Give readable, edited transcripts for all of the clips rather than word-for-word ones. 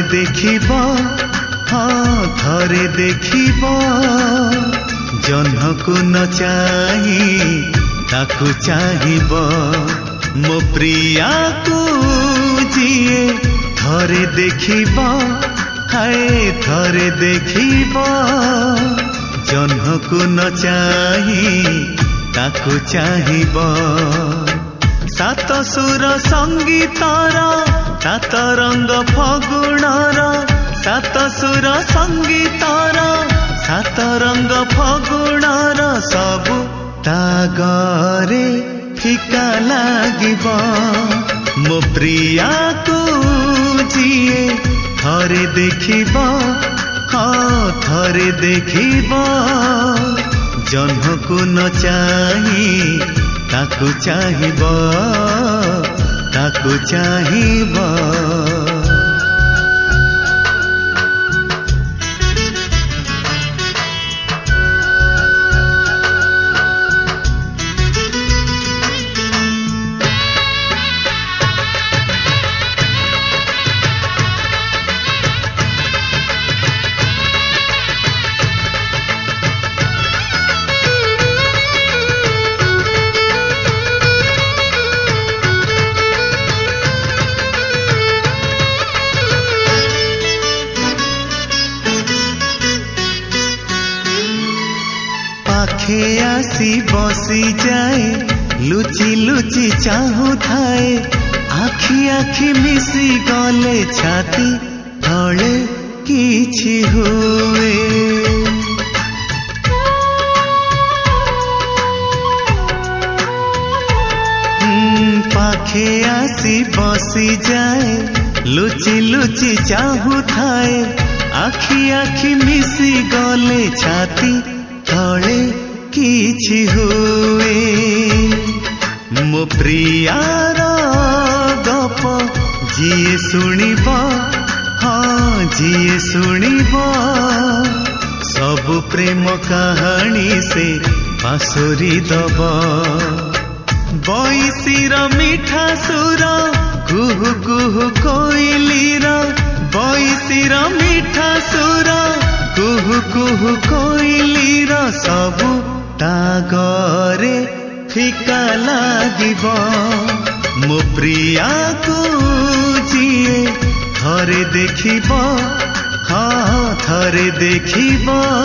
देखिब हाँ थरे देखिब जह्नकु न चाही ताकु चाहिब मो प्रिया को जिए थरे देखिब हाय थरे देखिब जह्नकु न चाही ताकु चाहिब सात सुर संगीतर सात रंग फगुणर सात सुर संगीतर सात रंग फगुणर सबु तागरे फिका लागिब मो प्रिया को जिए थरे देखिब हाँ थरे देखिब जह्नकु न चाही ताकु चाहिब ताकु चाहिब पाखे आसी बसी जाए लुचि लुचि चाहू थाए आखि आखि मिसी गले छाती तले किछि हुए पाखे आसी बसी जाए लुचि लुचि चाहू थाए आखि आखि मिसी गले छाती तले किछि हुए मो प्रियार गप जिए शुणिब हाँ जिए शुणिब सबु प्रेम कहानी से पासोरी दब बईसीर मीठा सुर कुहु कुहु कोइलीर बईसीर मीठा सुर कुहु कुहु कोइलीर सबु तागरे फिका लागिब मो प्रिया को जिए थरे देखिब हाँ थरे देखिब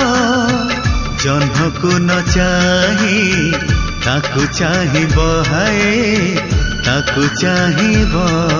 जह्नकु न चाही ताकु चाहिब हाय ताकु चाहिब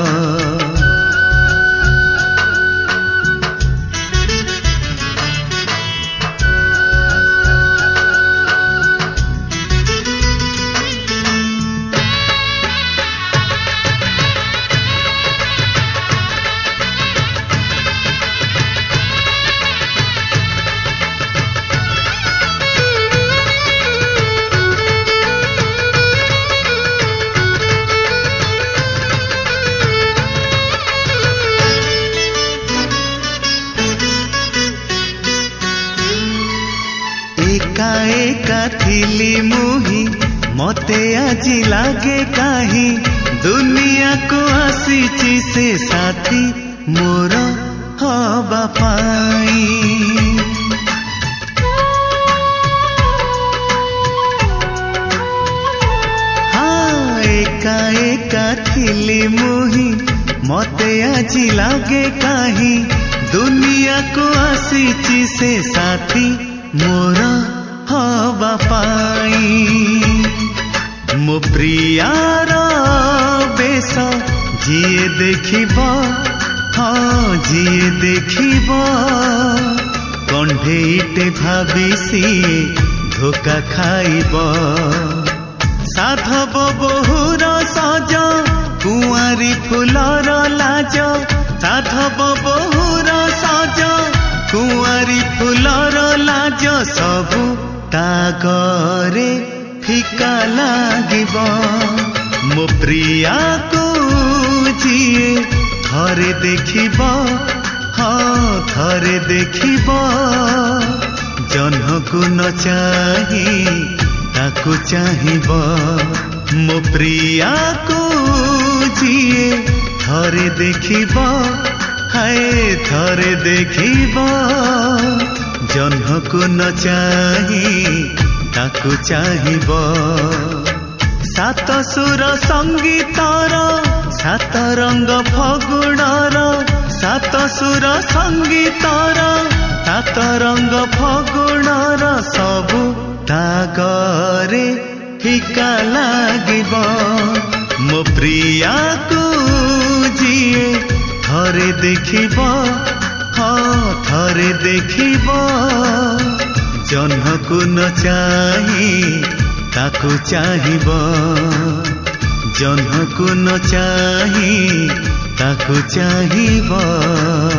एका एका थिली मुही मते आजी लागे काही दुनिया को आसीची से साथी मोर हबा पाई हाँ एका एका थिली मुही मते आजी लागे काही दुनिया को आसीची से साथी मोर हबा पाई मो प्रियार बेश जिए देखिब हाँ जिए देखिब कंढेईटे भाविसी धोका खाइब साधव बहुर सज कुआरी फुलर लाज साधव बहुर सज कुआरी फुलर लाज सबु तागरे फिका लागिब मो प्रिया को जिए थरे देखिब हाँ थरे देखिब जह्नकु न चाही ताकु चाहिब मो प्रिया को जिए थरे देखिब हाय थरे देखिब जह्नकु न चाही ताकु चाहिब सात सुर संगीतर सात रंग फगुणर सात सुर संगीतर सात रंग फगुणर सबु तागरे फिका लागिब मो प्रिया को जिए थरे देखिब हाँ थरे देखिब जह्नकु न चाही ताकु चाहिब जह्नकु न चाही ताकु चाहिब।